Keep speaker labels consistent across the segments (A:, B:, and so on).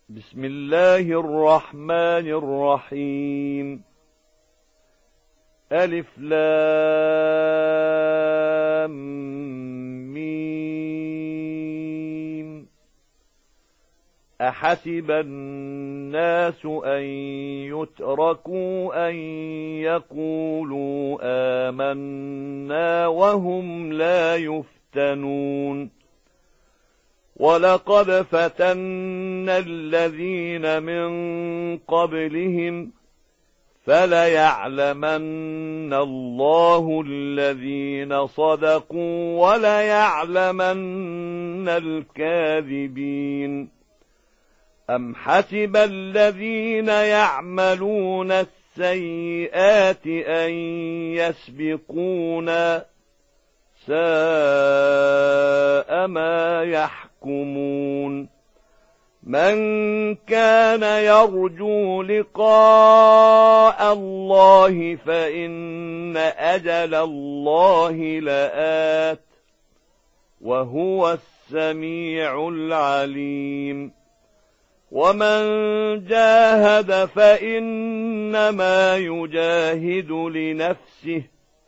A: بسم الله الرحمن الرحيم. ألف لام ميم. أحسب الناس أن يتركوا أن يقولوا آمنا وهم لا يفتنون. ولقد فتنا الذين من قبلهم فليعلمن الله الذين صدقوا وليعلمن الكاذبين. أم حسب الذين يعملون السيئات أن يسبقونا ساء ما يحكمون. من كان يرجو لقاء الله فإن أجل الله لآت وهو السميع العليم. ومن جاهد فإنما يجاهد لنفسه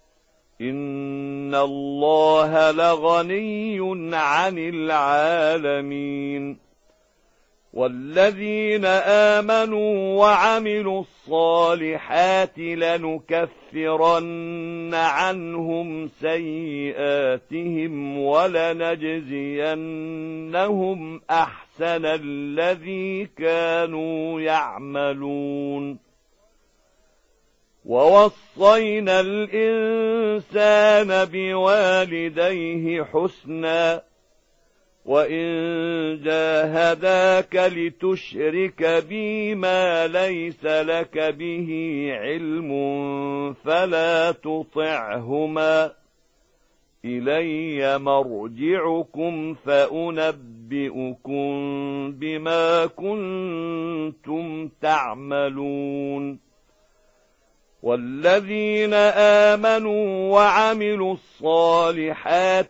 A: إن الله لغني عن العالمين. والذين آمنوا وعملوا الصالحات لنكفرن عنهم سيئاتهم ولنجزينهم أحسن الذي كانوا يعملون. ووصينا الإنسان بوالديه حسنا وإن جاهداك لتشرك بي ما ليس لك به علم فلا تطعهما إلي مرجعكم فأنبئكم بما كنتم تعملون. والذين آمنوا وعملوا الصالحات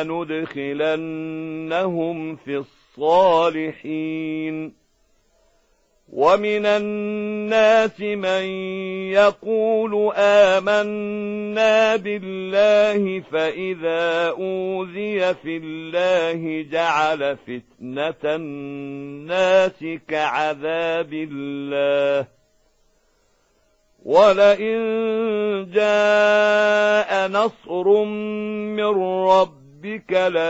A: لندخلنهم في الصالحين. ومن الناس من يقول آمنا بالله فإذا أوذي في الله جعل فتنة الناس كعذاب الله. ولئن جاء نصر من ربك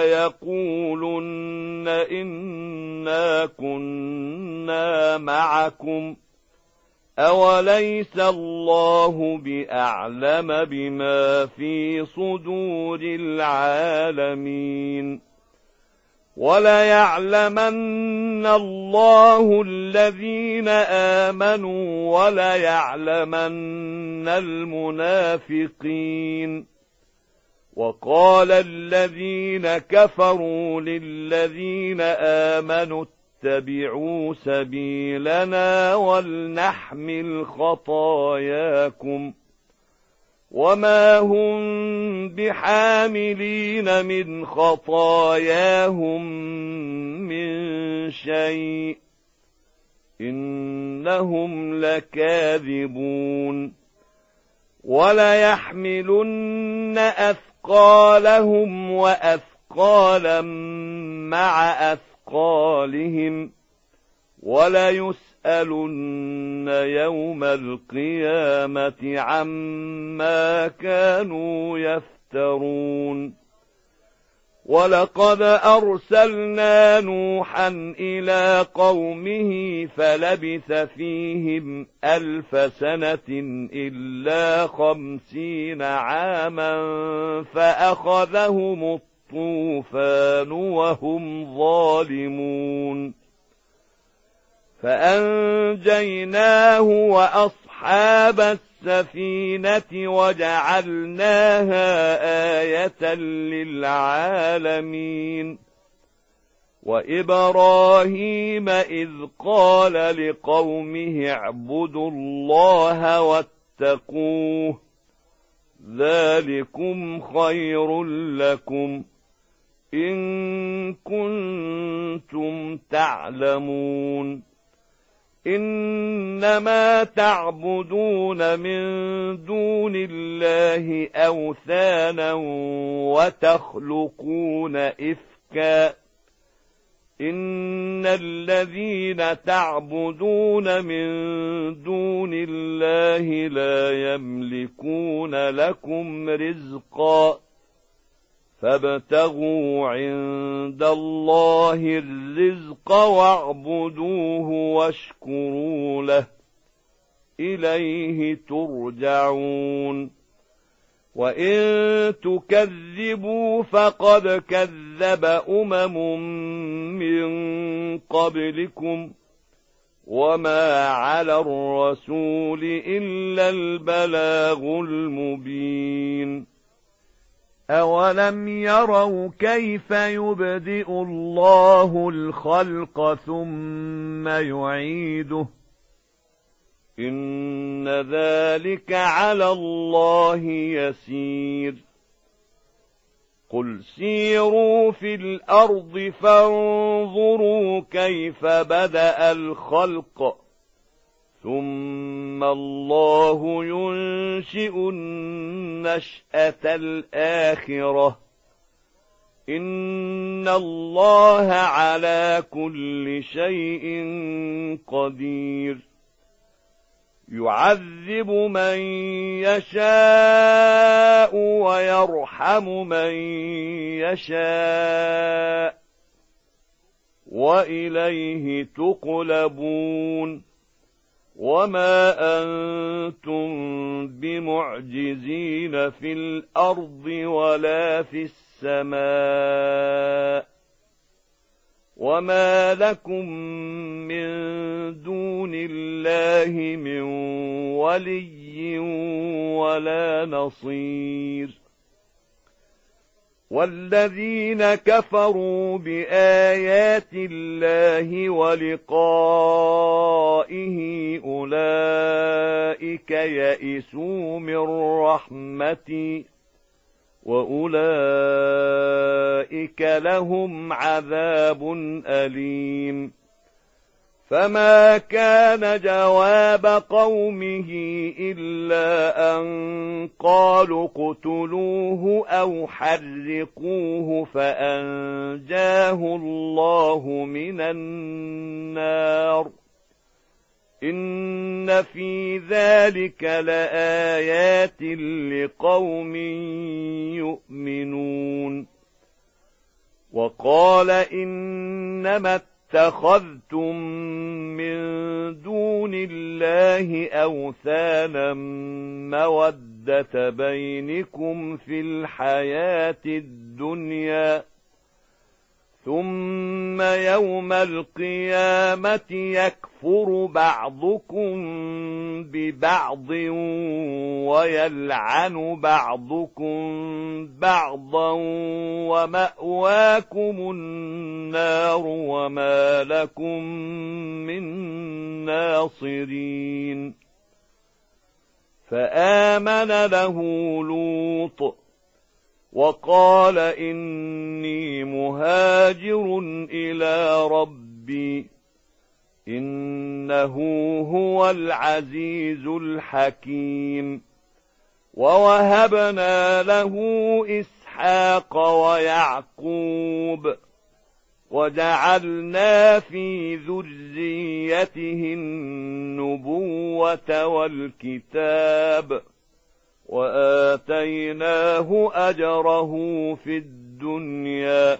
A: ليقولن إنا كنا معكم أوليس الله بأعلم بما في صدور العالمين. وليعلمن الله الذين آمنوا وليعلمن المنافقين. وقال الذين كفروا للذين آمنوا اتبعوا سبيلنا ولنحمل خطاياكم وما هم بحاملين من خطاياهم من شيء إنهم لكاذبون. وليحملن أثقالهم وأثقالا مع أثقالهم وليسألن يوم القيامة عما كانوا يفترون. ولقد أرسلنا نوحا إلى قومه فلبث فيهم 1000 سنة إلا 50 عاما فأخذهم الطوفان وهم ظالمون. فأنجيناه وأصحاب السفينة وجعلناها آية للعالمين. وإبراهيم إذ قال لقومه اعبدوا الله واتقوه ذلكم خير لكم إن كنتم تعلمون. إنما تعبدون من دون الله أوثانا وتخلقون إفكا إن الذين تعبدون من دون الله لا يملكون لكم رزقا فابتغوا عند الله الرزق واعبدوه واشكروا له إليه ترجعون وإن تكذبوا فقد كذب من قبلكم وما على الرسول إلا البلاغ المبين أولم يروا كيف يبدئ الله الخلق ثم يعيده إن ذلك على الله يسير قل سيروا في الأرض فانظروا كيف بدأ الخلق ثم الله ينشئ النشأة الآخرة إن الله على كل شيء قدير يعذب من يشاء ويرحم من يشاء وإليه تقلبون وما أنتم بمعجزين في الأرض ولا في السماء وما لكم من دون الله من ولي ولا نصير والذين كفروا بآيات الله ولقائه أولئك يئسوا من رحمتي وأولئك لهم عذاب أليم فما كان جواب قومه إلا أن قالوا اقتلوه أو حرقوه فأنجاه الله من النار إن في ذلك لآيات لقوم يؤمنون وقال إنما اتخذتم من دون الله أوثانا مودة بينكم في الحياة الدنيا ثم يوم القيامة يكفر بعضكم ببعض ويلعن بعضكم بعضا ومأواكم النار وما لكم من ناصرين فآمن له لوط وقال إني مهاجر إلى ربي إنه هو العزيز الحكيم ووهبنا له إسحاق ويعقوب وجعلنا في ذريته النبوة والكتاب وآتيناه أجره في الدنيا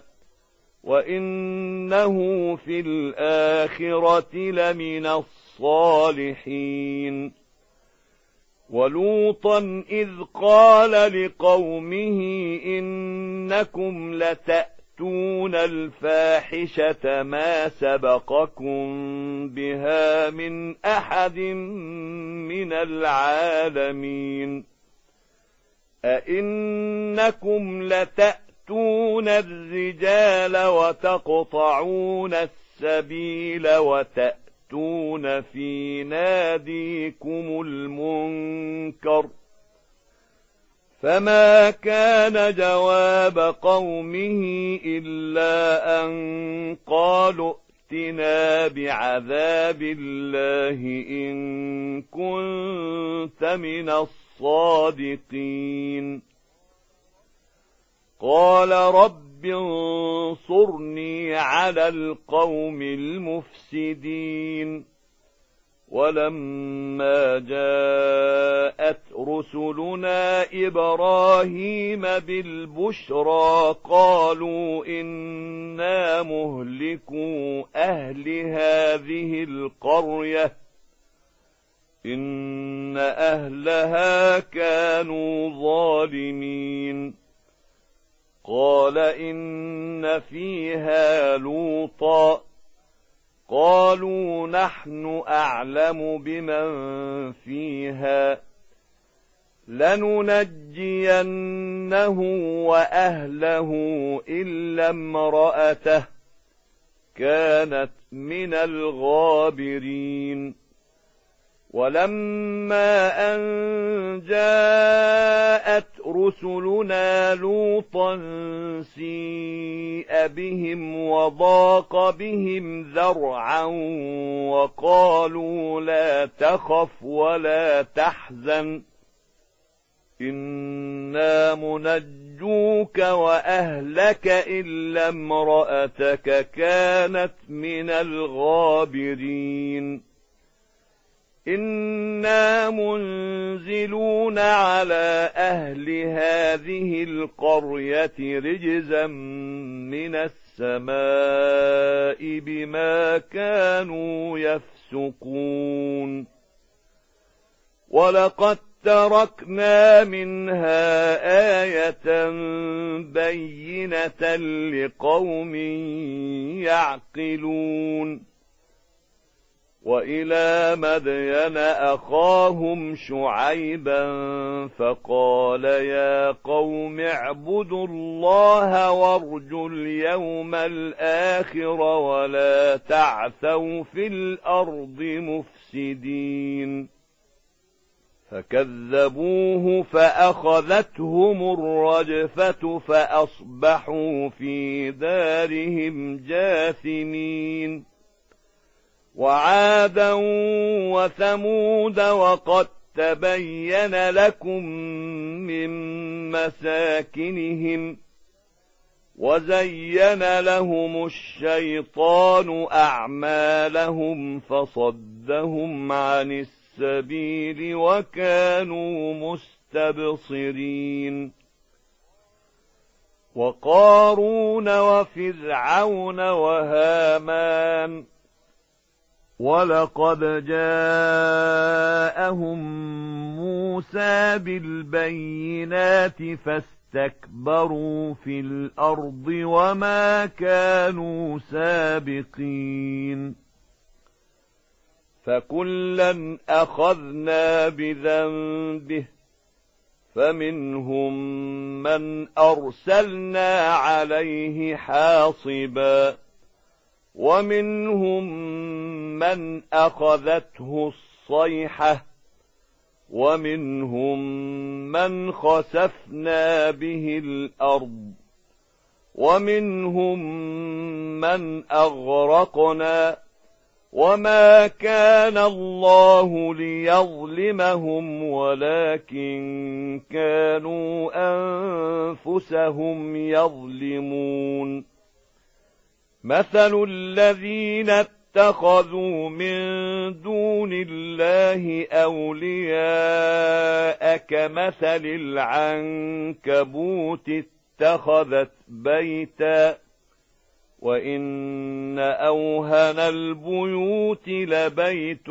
A: وإنه في الآخرة لمن الصالحين ولوطا إذ قال لقومه إنكم لتأتون الفاحشة ما سبقكم بها من أحد من العالمين أئنكم لتأتون الرجال وتقطعون السبيل وتأتون في ناديكم المنكر فما كان جواب قومه إلا أن قالوا فأتنا بعذاب الله إن كنت من الصادقين. قال رب انصرني على القوم المفسدين. ولما جاءت رسلنا إبراهيم بالبشرى قالوا إنا مهلكو أهل هذه القرية إن أهلها كانوا ظالمين. قال إن فيها لوطا قالوا نحن أعلم بمن فيها لننجينه وأهله إلا امرأته كانت من الغابرين. ولما أن جاءت رسلنا لوطا سيء بهم وضاق بهم ذرعا وقالوا لا تخف ولا تحزن إنا منجوك وأهلك إلا امرأتك كانت من الغابرين. إنا منزلون على أهل هذه القرية رجزا من السماء بما كانوا يفسقون. ولقد تركنا منها آية بينة لقوم يعقلون. وإلى مدين أخاهم شعيبا فقال يا قوم اعبدوا الله وارجوا اليوم الآخر ولا تعثوا في الأرض مفسدين. فكذبوه فأخذتهم الرجفة فأصبحوا في دارهم جاثمين. وعادا وثمود وقد تبين لكم من مساكنهم وزين لهم الشيطان أعمالهم فصدهم عن السبيل وكانوا مستبصرين. وقارون وفرعون وهامان ولقد جاءهم موسى بالبينات فاستكبروا في الأرض وما كانوا سابقين. فكلا أخذنا بذنبه فمنهم من أرسلنا عليه حاصبا ومنهم من أخذته الصيحة ومنهم من خسفنا به الأرض ومنهم من أغرقنا وما كان الله ليظلمهم ولكن كانوا أنفسهم يظلمون. مثل الذين اتخذوا من دون الله أولياء كمثل العنكبوت اتخذت بيتا وإن أوهن البيوت لبيت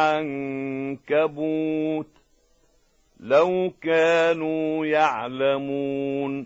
A: العنكبوت لو كانوا يعلمون.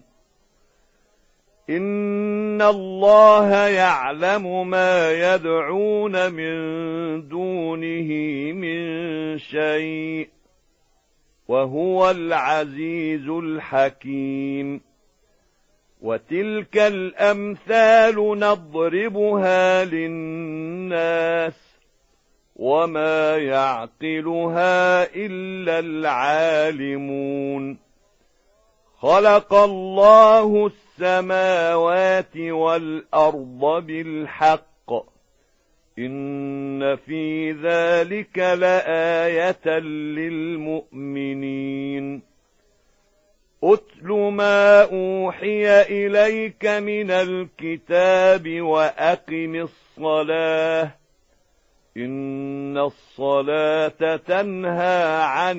A: إن الله يعلم ما يدعون من دونه من شيء وهو العزيز الحكيم. وتلك الأمثال نضربها للناس وما يعقلها إلا العالمون. خلق الله السماوات والأرض بالحق إن في ذلك لآية للمؤمنين أتل ما أوحي إليك من الكتاب وأقم الصلاة إن الصلاة تنهى عن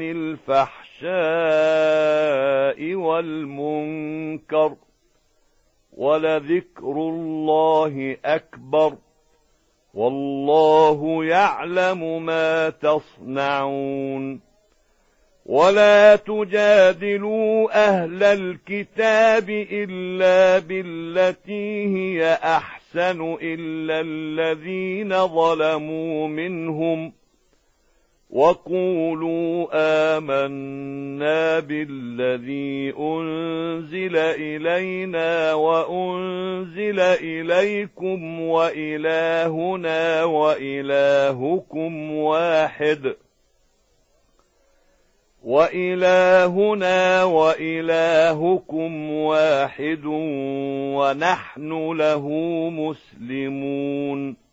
A: الفحشاء والمنكر ولذكر الله أكبر والله يعلم ما تصنعون ولا تجادلوا أهل الكتاب إلا بالتي هي أحسن إلا الذين ظلموا منهم وقولوا آمنا بالذي أنزل إلينا وأنزل إليكم وإلهنا وإلهكم واحد ونحن له مسلمون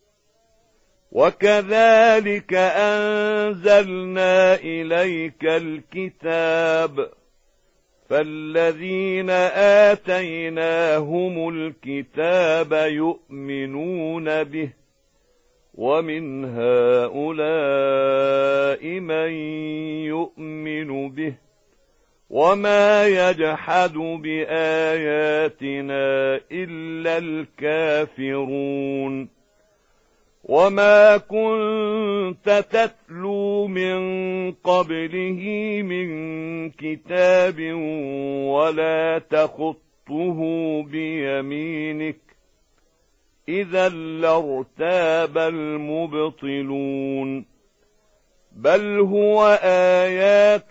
A: وكذلك أنزلنا إليك الكتاب فالذين آتيناهم الكتاب يؤمنون به ومن هؤلاء من يؤمن به وما يجحد بآياتنا إلا الكافرون وما كنت تتلو من قبله من كتاب ولا تخطه بيمينك إذا لارتاب المبطلون بل هو آيات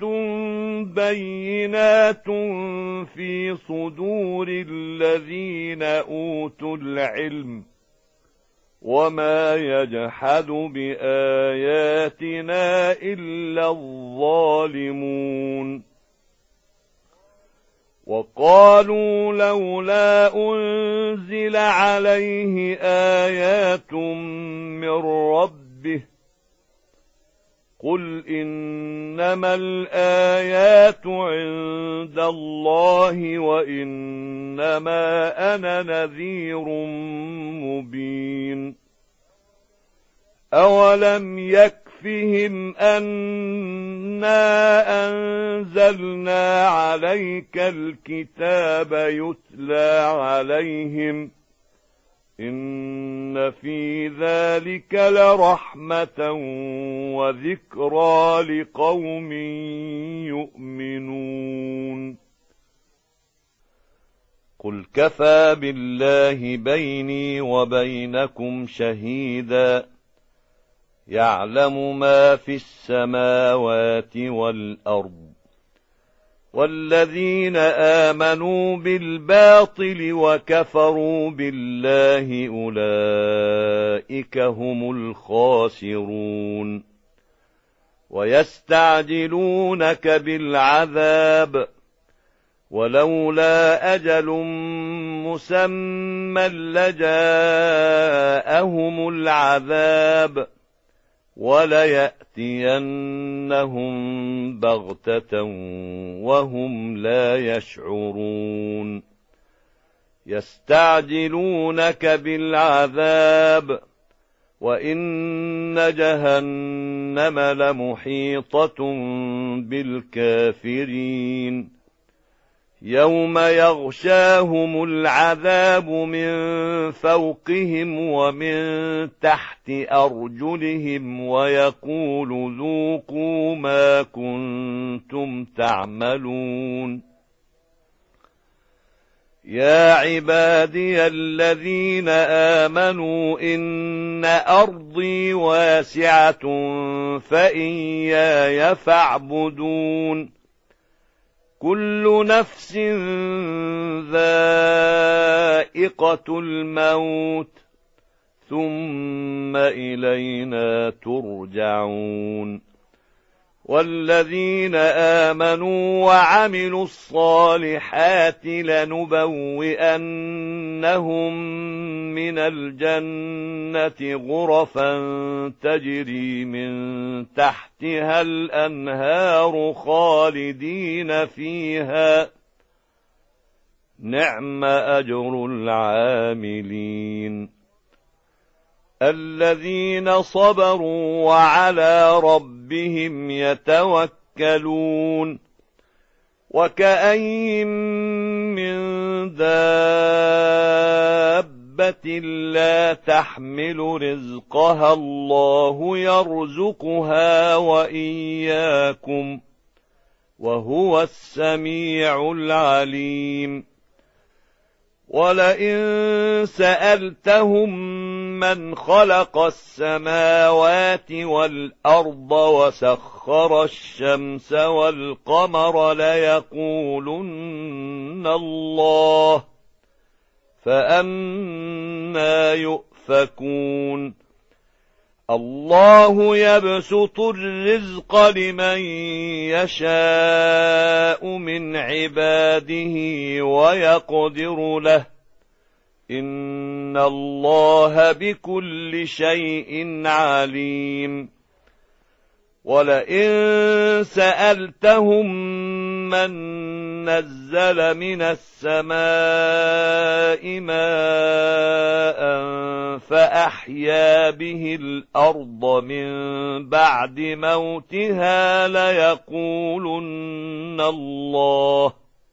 A: بينات في صدور الذين أوتوا العلم وما يجحد بآياتنا إلا الظالمون وقالوا لولا أنزل عليه آيات من ربه قل إنما الآيات عند الله وإنما أنا نذير مبين أولم يكفهم أنا أنزلنا عليك الكتاب يتلى عليهم إن في ذلك لرحمة وذكرى لقوم يؤمنون قل كفى بالله بيني وبينكم شهيدا يعلم ما في السماوات والأرض والذين آمنوا بالباطل وكفروا بالله أولئك هم الخاسرون ويستعجلونك بالعذاب ولولا أجل مسمى لجاءهم العذاب وليأتينهم بغتة وهم لا يشعرون يستعجلونك بالعذاب وإن جهنم لمحيطة بالكافرين يوم يغشاهم العذاب من فوقهم ومن تحت أرجلهم ويقول ذوقوا ما كنتم تعملون يا عبادي الذين آمنوا إن أرضي واسعة فإياي فاعبدون كل نفس ذائقة الموت ثم إلينا ترجعون والذين آمنوا وعملوا الصالحات لنبوئنهم من الجنة غرفا تجري من تحتها الأنهار خالدين فيها نعم أجر العاملين الذين صبروا وعلى ربهم يتوكلون وكأين من دابة لا تحمل رزقها الله يرزقها وإياكم وهو السميع العليم ولئن سألتهم من خلق السماوات والأرض وسخر الشمس والقمر ليقولن الله فأنى يؤفكون الله يبسط الرزق لمن يشاء من عباده ويقدر له إن الله بكل شيء عليم ولئن سألتهم من نزل من السماء ماء فأحيا به الأرض من بعد موتها ليقولن الله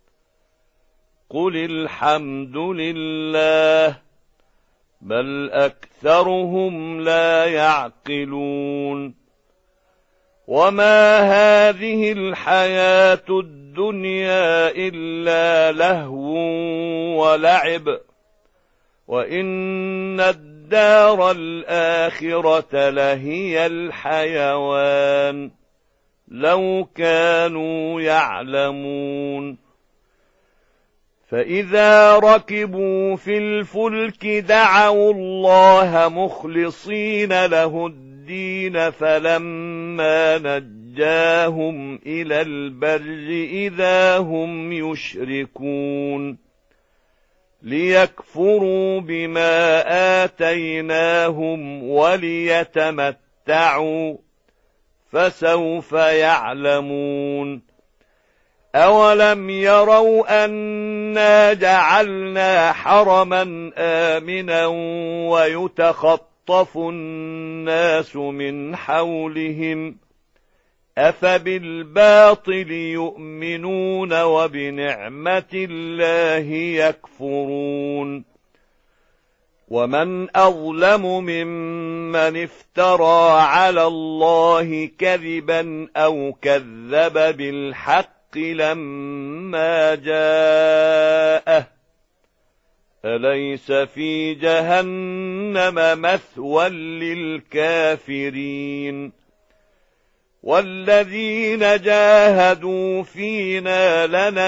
A: قل الحمد لله بل أكثرهم لا يعقلون وما هذه الحياة الدنيا إلا لهو ولعب وإن الدار الآخرة لهي الحيوان لو كانوا يعلمون فإذا ركبوا في الفلك دعوا الله مخلصين له الدين فلما نجاهم إلى البر إذا هم يشركون ليكفروا بما آتيناهم وليتمتعوا فسوف يعلمون أولم يروا أنا جعلنا حرما آمنا ويتخطف الناس من حولهم أفبالباطل يؤمنون وبنعمة الله يكفرون ومن أظلم ممن افترى على الله كذبا أو كذب بالحق لما جاءه أليس في جهنم مثوى للكافرين والذين جاهدوا فينا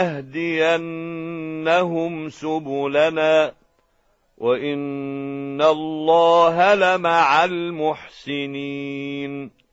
A: لنهدينهم سبلنا وإن الله لمع المحسنين